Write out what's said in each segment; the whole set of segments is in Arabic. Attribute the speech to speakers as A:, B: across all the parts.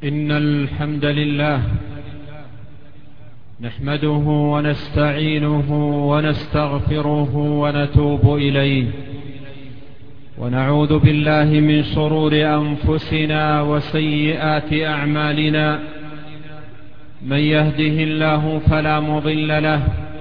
A: إن الحمد لله نحمده ونستعينه ونستغفره ونتوب إليه، ونعوذ بالله من شرور أنفسنا وسيئات أعمالنا. من يهده الله فلا مضل له،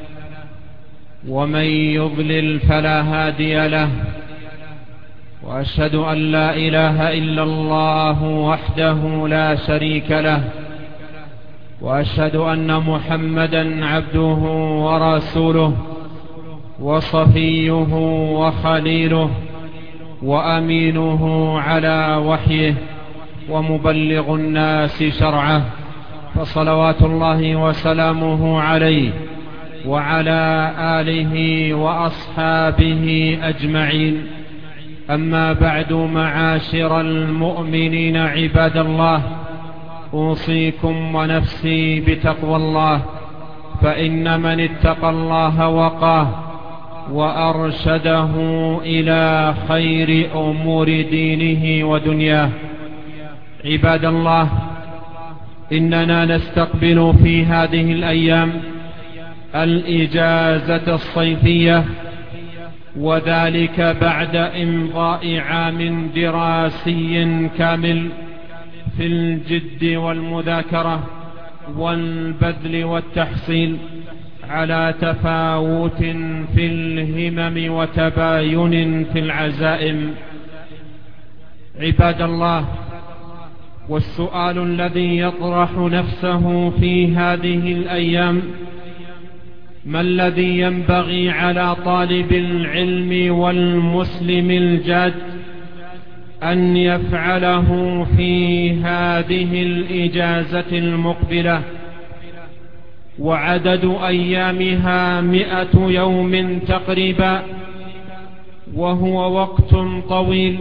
A: ومن يضلل فلا هادي له. وأشهد أن لا إله إلا الله وحده لا شريك له، وأشهد أن محمدا عبده ورسوله وصفيه وخليله وأمينه على وحيه ومبلغ الناس شرعه، فصلوات الله وسلامه عليه وعلى آله وأصحابه أجمعين. أما بعد، معاشر المؤمنين عباد الله، أوصيكم ونفسي بتقوى الله، فإن من اتقى الله وقاه وأرشده إلى خير أمور دينه ودنياه. عباد الله، إننا نستقبل في هذه الأيام الإجازة الصيفية، وذلك بعد إمضاء عام دراسي كامل في الجد والمذاكرة والبذل والتحصيل، على تفاوت في الهمم وتباين في العزائم. عباد الله، والسؤال الذي يطرح نفسه في هذه الأيام: ما الذي ينبغي على طالب العلم والمسلم الجاد أن يفعله في هذه الإجازة المقبلة؟ وعدد أيامها 100 يوم تقريبا، وهو وقت طويل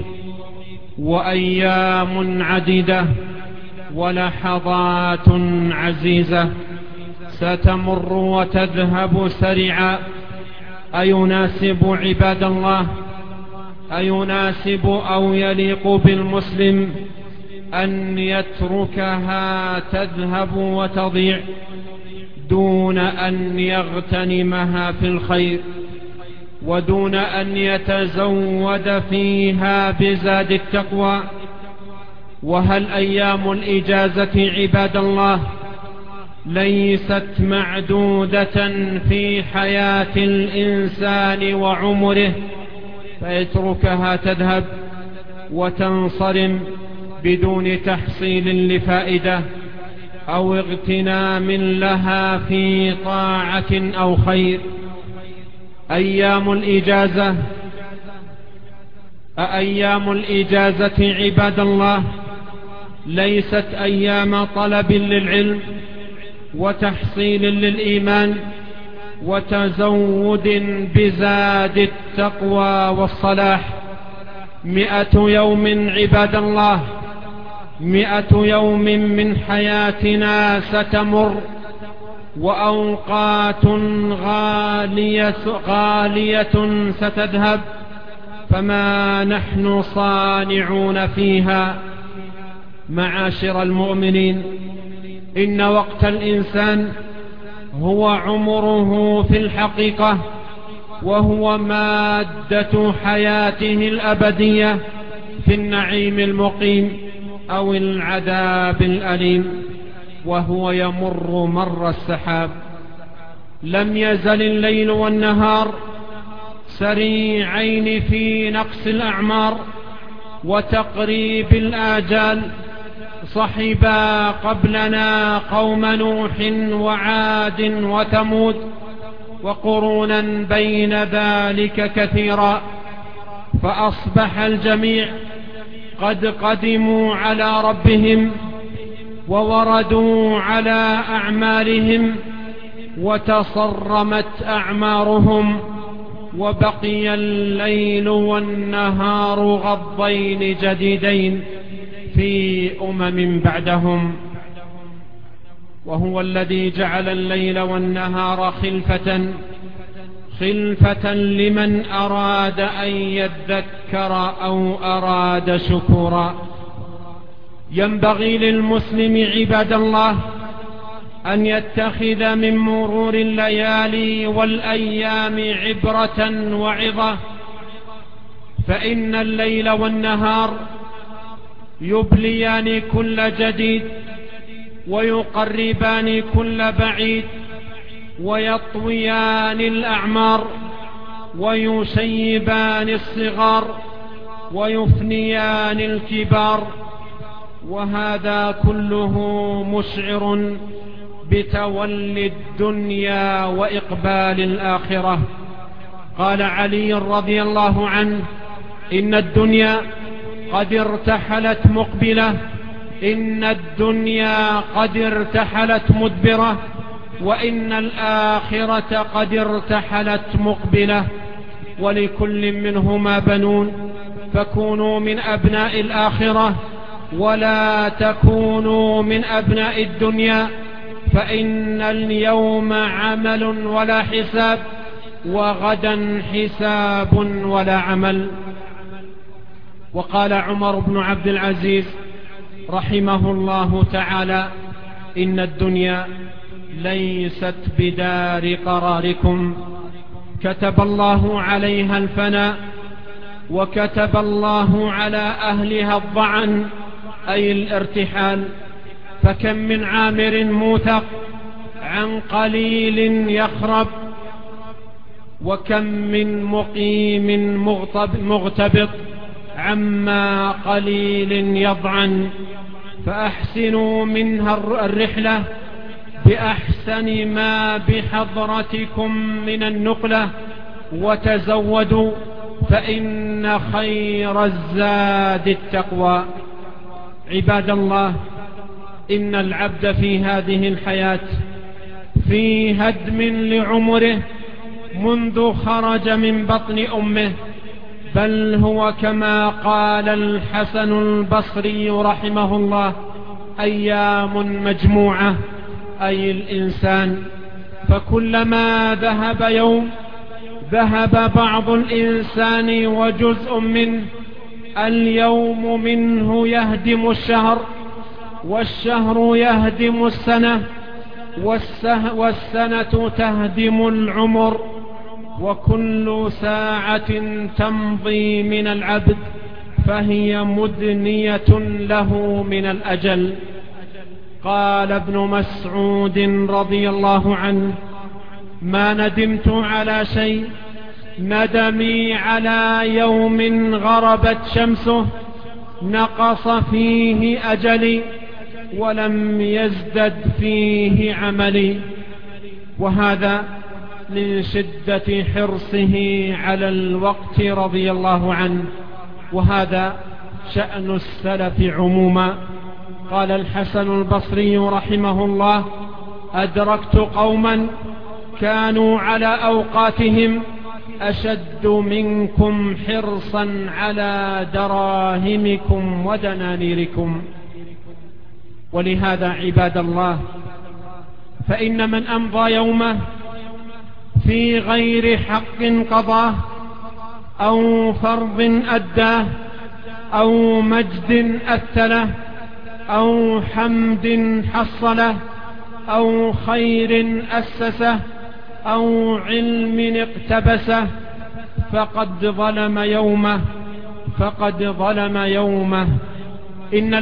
A: وأيام عديدة ولحظات عزيزة ستمر وتذهب سريعا. أيناسب عباد الله، أيناسب أو يليق بالمسلم أن يتركها تذهب وتضيع دون أن يغتنمها في الخير، ودون أن يتزود فيها بزاد التقوى؟ وهل أيام الإجازة عباد الله ليست معدودة في حياة الإنسان وعمره، فيتركها تذهب وتنصرم بدون تحصيل لفائدة أو اغتنام لها في طاعة أو خير؟ أيام الإجازة عباد الله ليست أيام طلب للعلم وتحصيل للإيمان وتزود بزاد التقوى والصلاح. 100 يوم عباد الله، 100 يوم من حياتنا ستمر، وأوقات غالية ستذهب، فما نحن صانعون فيها؟ معاشر المؤمنين، إن وقت الإنسان هو عمره في الحقيقة، وهو مادة حياته الأبدية في النعيم المقيم أو العذاب الأليم، وهو يمر مر السحاب. لم يزل الليل والنهار سريعين في نقص الأعمار وتقريب الآجال. صحبا قبلنا قوم نوح وعاد وثمود، وقرونا بين ذلك كثيرا، فأصبح الجميع قد قدموا على ربهم ووردوا على أعمالهم، وتصرمت أعمارهم، وبقي الليل والنهار غضين جديدين في بعدهم. وهو الذي جعل الليل والنهار خلفة لمن أراد أن يذكر أو أراد شكورا. ينبغي للمسلم عباد الله أن يتخذ من مرور الليالي والأيام عبرة وعظة، فإن الليل والنهار يبليان كل جديد ويقربان كل بعيد ويطويان الأعمار ويشيبان الصغار ويفنيان الكبار، وهذا كله مشعر بتولي الدنيا وإقبال الآخرة. قال علي رضي الله عنه: إن الدنيا قد ارتحلت مقبلة، إن الدنيا قد ارتحلت مدبرة، وإن الآخرة قد ارتحلت مقبلة، ولكل منهما بنون، فكونوا من أبناء الآخرة ولا تكونوا من أبناء الدنيا، فإن اليوم عمل ولا حساب، وغدا حساب ولا عمل. وقال عمر بن عبد العزيز رحمه الله تعالى: إن الدنيا ليست بدار قراركم، كتب الله عليها الفناء، وكتب الله على أهلها الضعن، أي الارتحال. فكم من عامر موثق عن قليل يخرب، وكم من مقيم مغتبط عما قليل يضعن. فأحسنوا منها الرحلة بأحسن ما بحضرتكم من النقلة، وتزودوا فإن خير الزاد التقوى. عباد الله، إن العبد في هذه الحياة في هدم لعمره منذ خرج من بطن أمه، بل هو كما قال الحسن البصري رحمه الله: أيام مجموعة، أي الإنسان، فكلما ذهب يوم ذهب بعض الإنسان وجزء منه. اليوم منه يهدم الشهر، والشهر يهدم السنة، والسنة تهدم العمر، وكل ساعة تمضي من العبد فهي مدنية له من الأجل. قال ابن مسعود رضي الله عنه: ما ندمت على شيء ندمي على يوم غربت شمسه نقص فيه أجلي ولم يزدد فيه عملي. وهذا من شدة حرصه على الوقت رضي الله عنه، وهذا شأن السلف عموما. قال الحسن البصري رحمه الله: أدركت قوما كانوا على أوقاتهم أشد منكم حرصا على دراهمكم ودنانيركم. ولهذا عباد الله، فإن من أمضى يومه في غير حق قضاه، أو فرض أداه، أو مجد أثله، أو حمد حصله، أو خير أسسه، أو علم اقتبسه، فقد ظلم يومه، فقد ظلم يومه. إن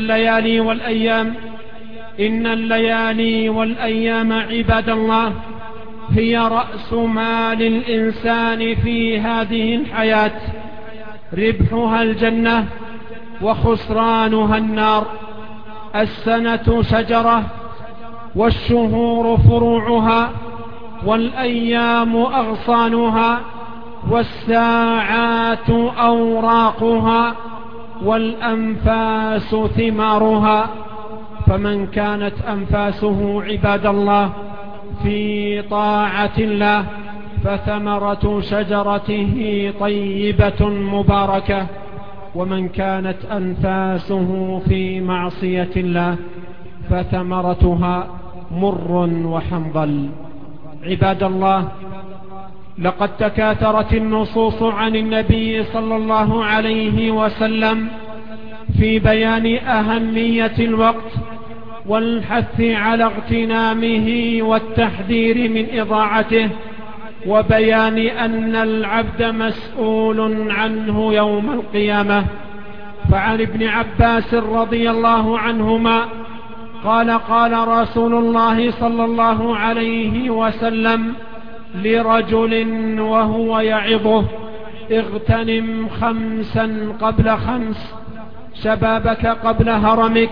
A: الليالي والأيام عباد الله هي رأس مال الإنسان في هذه الحياة، ربحها الجنة وخسرانها النار. السنة شجرة، والشهور فروعها، والأيام أغصانها، والساعات أوراقها، والأنفاس ثمارها. فمن كانت أنفاسه عباد الله في طاعة الله فثمرة شجرته طيبة مباركة، ومن كانت أنفاسه في معصية الله فثمرتها مر وحنظل. عباد الله، لقد تكاثرت النصوص عن النبي صلى الله عليه وسلم في بيان أهمية الوقت والحث على اغتنامه والتحذير من إضاعته، وبيان أن العبد مسؤول عنه يوم القيامة. فعن ابن عباس رضي الله عنهما قال: قال رسول الله صلى الله عليه وسلم لرجل وهو يعظه: اغتنم 5 قبل 5، شبابك قبل هرمك،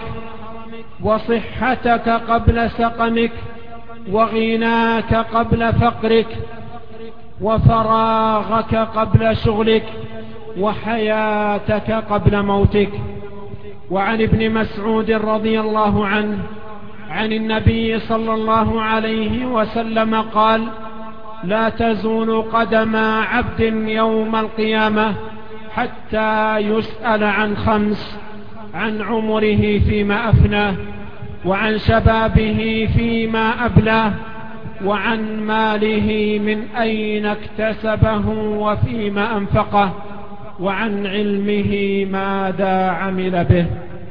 A: وصحتك قبل سقمك، وغناك قبل فقرك، وفراغك قبل شغلك، وحياتك قبل موتك. وعن ابن مسعود رضي الله عنه عن النبي صلى الله عليه وسلم قال: لا تزول قدم عبد يوم القيامة حتى يسأل عن 5: عن عمره فيما أفناه، وعن شبابه فيما أبلاه، وعن ماله من أين اكتسبه وفيما أنفقه، وعن علمه ماذا عمل به.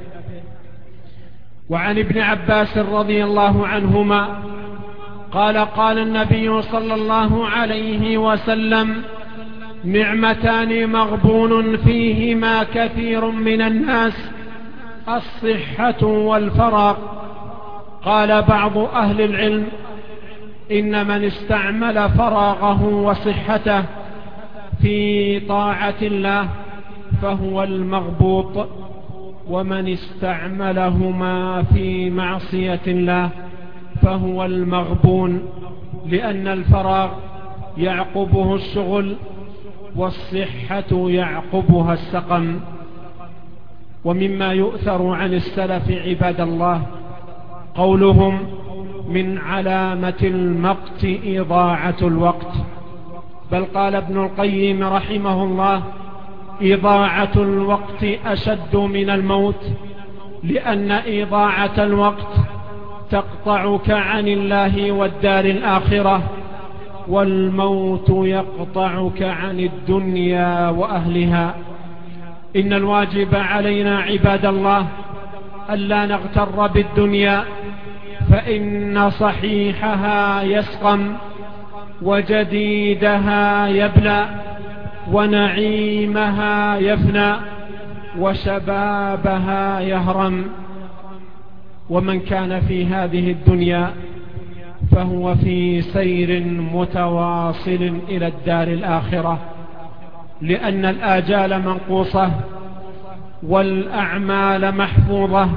A: وعن ابن عباس رضي الله عنهما قال: قال النبي صلى الله عليه وسلم: نعمتان مغبون فيهما كثير من الناس، الصحة والفراغ. قال بعض أهل العلم: إن من استعمل فراغه وصحته في طاعة الله فهو المغبوط، ومن استعملهما في معصية الله فهو المغبون، لأن الفراغ يعقبه الشغل والصحة يعقبها السقم. ومما يؤثر عن السلف عباد الله قولهم: من علامة المقت إضاعة الوقت. بل قال ابن القيم رحمه الله: إضاعة الوقت أشد من الموت، لأن إضاعة الوقت تقطعك عن الله والدار الآخرة، والموت يقطعك عن الدنيا وأهلها. إن الواجب علينا عباد الله ألا نغتر بالدنيا، فإن صحيحها يسقم، وجديدها يبلى، ونعيمها يفنى، وشبابها يهرم. ومن كان في هذه الدنيا فهو في سير متواصل إلى الدار الآخرة، لأن الآجال منقوصة، والأعمال محفوظة،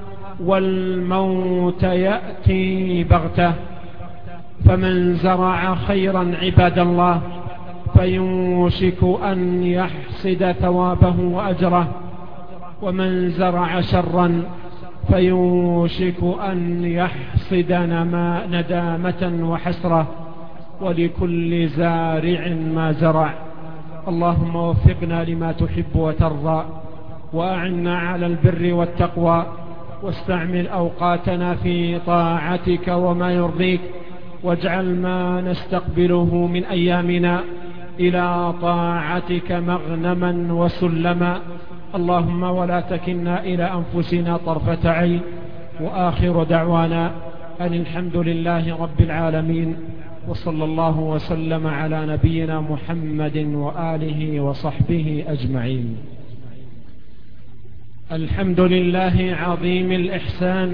A: والموت يأتي بغتة. فمن زرع خيرا عباد الله فيوشك أن يحصد ثوابه وأجره، ومن زرع شرا فيوشك أن يحصد ندامة وحسرة، ولكل زارع ما زرع. اللهم وفقنا لما تحب وترضى، وأعنا على البر والتقوى، واستعمل أوقاتنا في طاعتك وما يرضيك، واجعل ما نستقبله من أيامنا إلى طاعتك مغنما وسلما. اللهم ولا تكلنا إلى أنفسنا طرفة عين. وآخر دعوانا أن الحمد لله رب العالمين، وصلى الله وسلم على نبينا محمد وآله وصحبه أجمعين. الحمد لله عظيم الإحسان،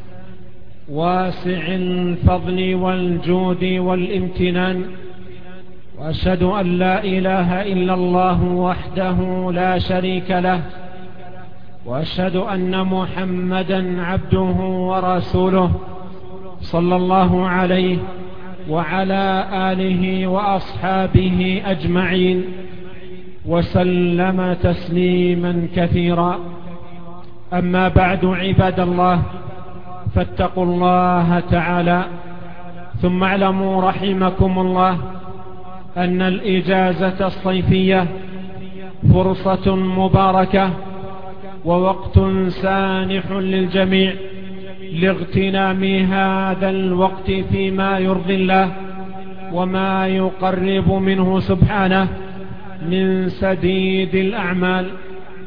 A: واسع الفضل والجود والامتنان، وأشهد أن لا إله إلا الله وحده لا شريك له، وأشهد أن محمدا عبده ورسوله صلى الله عليه وعلى آله وأصحابه أجمعين، وسلم تسليما كثيرا. أما بعد عباد الله، فاتقوا الله تعالى، ثم اعلموا رحمكم الله أن الإجازة الصيفية فرصة مباركة ووقت سانح للجميع لاغتنام هذا الوقت فيما يرضي الله وما يقرب منه سبحانه من سديد الأعمال.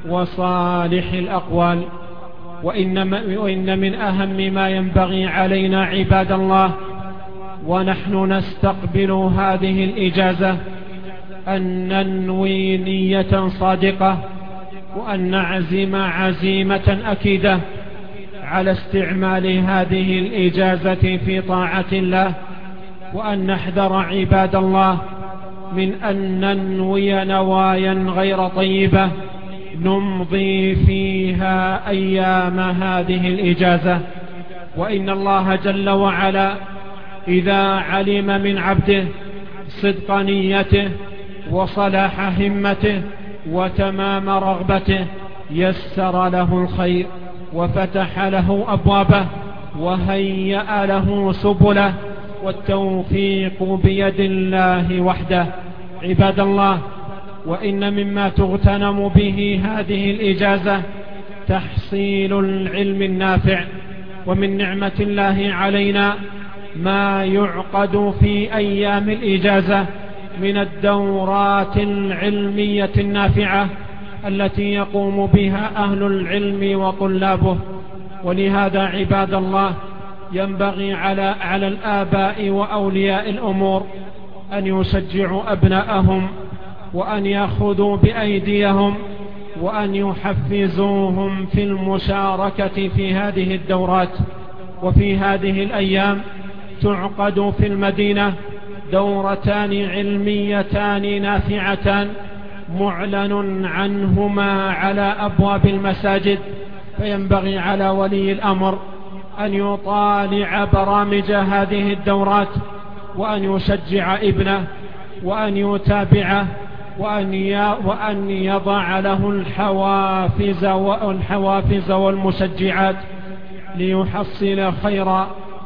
B: وصالح الأقوال. وإن من أهم ما ينبغي علينا عباد الله ونحن نستقبل هذه الإجازة أن ننوي نية صادقة، وأن نعزم عزيمة أكيدة على استعمال هذه الإجازة في طاعة الله، وأن نحذر عباد الله من أن ننوي نوايا غير طيبة نمضي فيها أيام هذه الإجازة. وإن الله جل وعلا إذا علم من عبده صدق نيته وصلاح همته وتمام رغبته يسر له الخير وفتح له أبوابه وهيأ له سبله، والتوفيق بيد الله وحده. عباد الله، وإن مما تغتنم به هذه الإجازة تحصيل العلم النافع. ومن نعمة الله علينا ما يعقد في أيام الإجازة من الدورات العلمية النافعة التي يقوم بها أهل العلم وطلابه. ولهذا عباد الله ينبغي على الآباء وأولياء الأمور أن يشجعوا أبناءهم، وأن يأخذوا بأيديهم، وأن يحفزوهم في المشاركة في هذه الدورات. وفي هذه الأيام تعقد في المدينة دورتان علميتان نافعتان معلن عنهما على أبواب المساجد، فينبغي على ولي الأمر أن يطالع برامج هذه الدورات، وأن يشجع ابنه، وأن يتابعه، وأن يضع له الحوافز والمشجعات ليحصل خيرا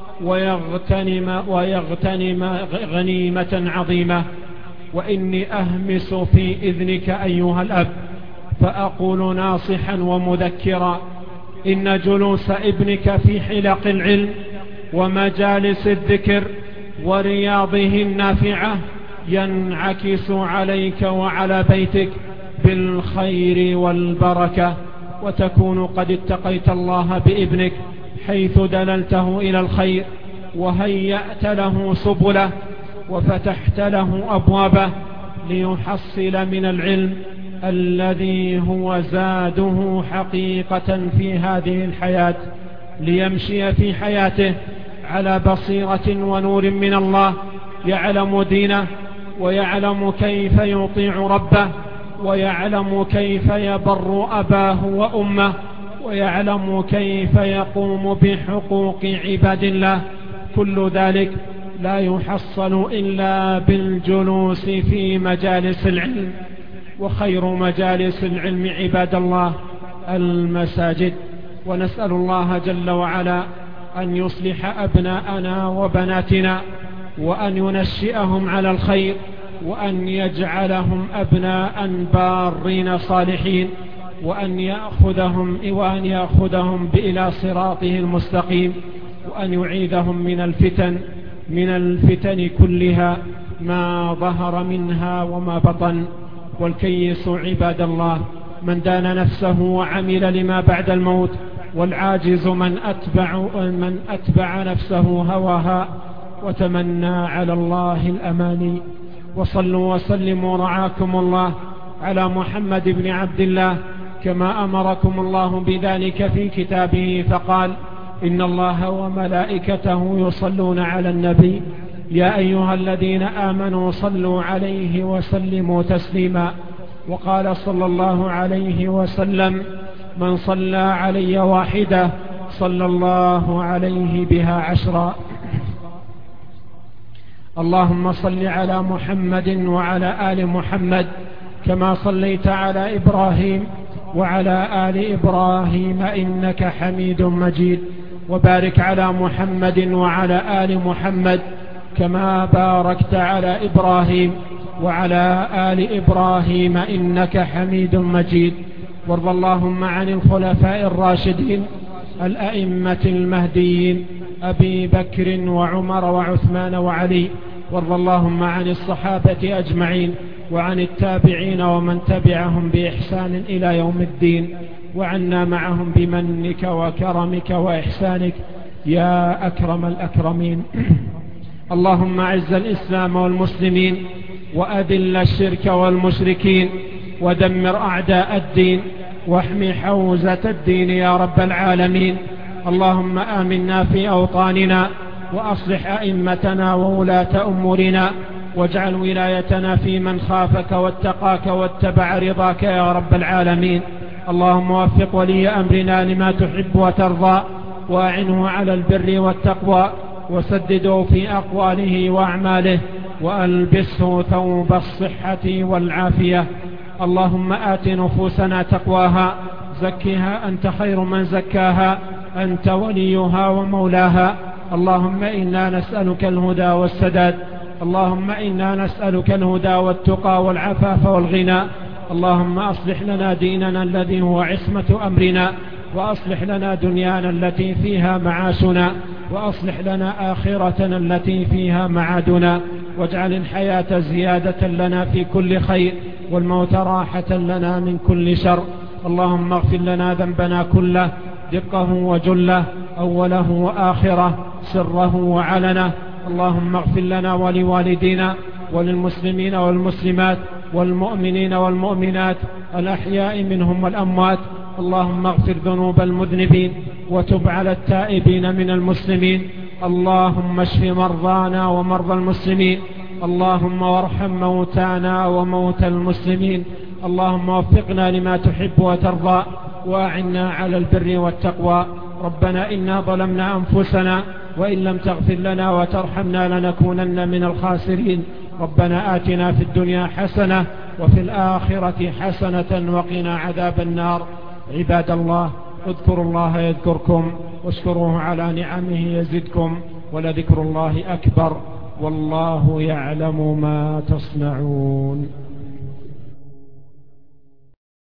B: ويغتنم غنيمة عظيمة. وإني أهمس في إذنك أيها الأب فأقول ناصحا ومذكرا إن جلوس ابنك في حلق العلم ومجالس الذكر ورياضه النافعة ينعكس عليك وعلى بيتك بالخير والبركة، وتكون قد اتقيت الله بابنك حيث دللته إلى الخير وهيأت له سبله وفتحت له أبوابه ليحصل من العلم الذي هو زاده حقيقة في هذه الحياة، ليمشي في حياته على بصيرة ونور من الله، يعلم دينه ويعلم كيف يطيع ربه، ويعلم كيف يبر أباه وأمه، ويعلم كيف يقوم بحقوق عباد الله. كل ذلك لا يحصل إلا بالجلوس في مجالس العلم، وخير مجالس العلم عباد الله المساجد. ونسأل الله جل وعلا أن يصلح أبناءنا وبناتنا، وأن ينشئهم على الخير، وأن يجعلهم أبناء بارين صالحين، وأن يأخذهم إلى صراطه المستقيم، وأن يعيذهم من الفتن كلها ما ظهر منها وما بطن. والكيس عباد الله من دان نفسه وعمل لما بعد الموت، والعاجز من أتبع نفسه هواها وتمنى على الله الأماني. وصلوا وسلموا رعاكم الله على محمد بن عبد الله كما أمركم الله بذلك في كتابه، فقال إن الله وملائكته يصلون على النبي يا أيها الذين آمنوا صلوا عليه وسلموا تسليما. وقال صلى الله عليه وسلم من صلى علي واحدة صلى الله عليه بها 10. اللهم صل على محمد وعلى آل محمد كما صليت على إبراهيم وعلى آل إبراهيم إنك حميد مجيد، وبارك على محمد وعلى آل محمد كما باركت على إبراهيم وعلى آل إبراهيم إنك حميد مجيد. وارض اللهم عن الخلفاء الراشدين الأئمة المهديين أبي بكر وعمر وعثمان وعلي، وارض اللهم عن الصحابة أجمعين وعن التابعين ومن تبعهم بإحسان إلى يوم الدين، وعنا معهم بمنك وكرمك وإحسانك يا أكرم الأكرمين. اللهم أعز الإسلام والمسلمين، وأذل الشرك والمشركين، ودمر أعداء الدين، واحمي حوزة الدين يا رب العالمين. اللهم آمنا في أوطاننا، وأصلح أئمتنا وولاة أمورنا، واجعل ولايتنا في من خافك واتقاك واتبع رضاك يا رب العالمين. اللهم وفق ولي أمرنا لما تحب وترضى، وأعنه على البر والتقوى، وسدده في أقواله وأعماله، وألبسه ثوب الصحة والعافية. اللهم آت نفوسنا تقواها، زكها أنت خير من زكاها، أنت وليها ومولاها. اللهم إنا نسألك الهدى والسداد، اللهم إنا نسألك الهدى والتقى والعفاف والغنى. اللهم أصلح لنا ديننا الذي هو عصمة أمرنا، وأصلح لنا دنيانا التي فيها معاشنا، وأصلح لنا آخرتنا التي فيها معادنا، واجعل الحياة زيادة لنا في كل خير، والموت راحة لنا من كل شر. اللهم اغفر لنا ذنبنا كله، دقه وجله، أوله وآخره، سره وعلنه. اللهم اغفر لنا ولوالدينا وللمسلمين والمسلمات والمؤمنين والمؤمنات الأحياء منهم والأموات. اللهم اغفر ذنوب المذنبين، وتب على التائبين من المسلمين. اللهم اشف مرضانا ومرضى المسلمين. اللهم وارحم موتانا وموتى المسلمين. اللهم وفقنا لما تحب وترضى، وأعنا على البر والتقوى. ربنا إنا ظلمنا أنفسنا، وإن لم تغفر لنا وترحمنا لنكونن من الخاسرين. ربنا آتنا في الدنيا حسنة، وفي الآخرة حسنة، وقنا عذاب النار. عباد الله، اذكروا الله يذكركم، واشكروه على نعمه يزدكم، ولذكر الله أكبر، والله يعلم ما تصنعون.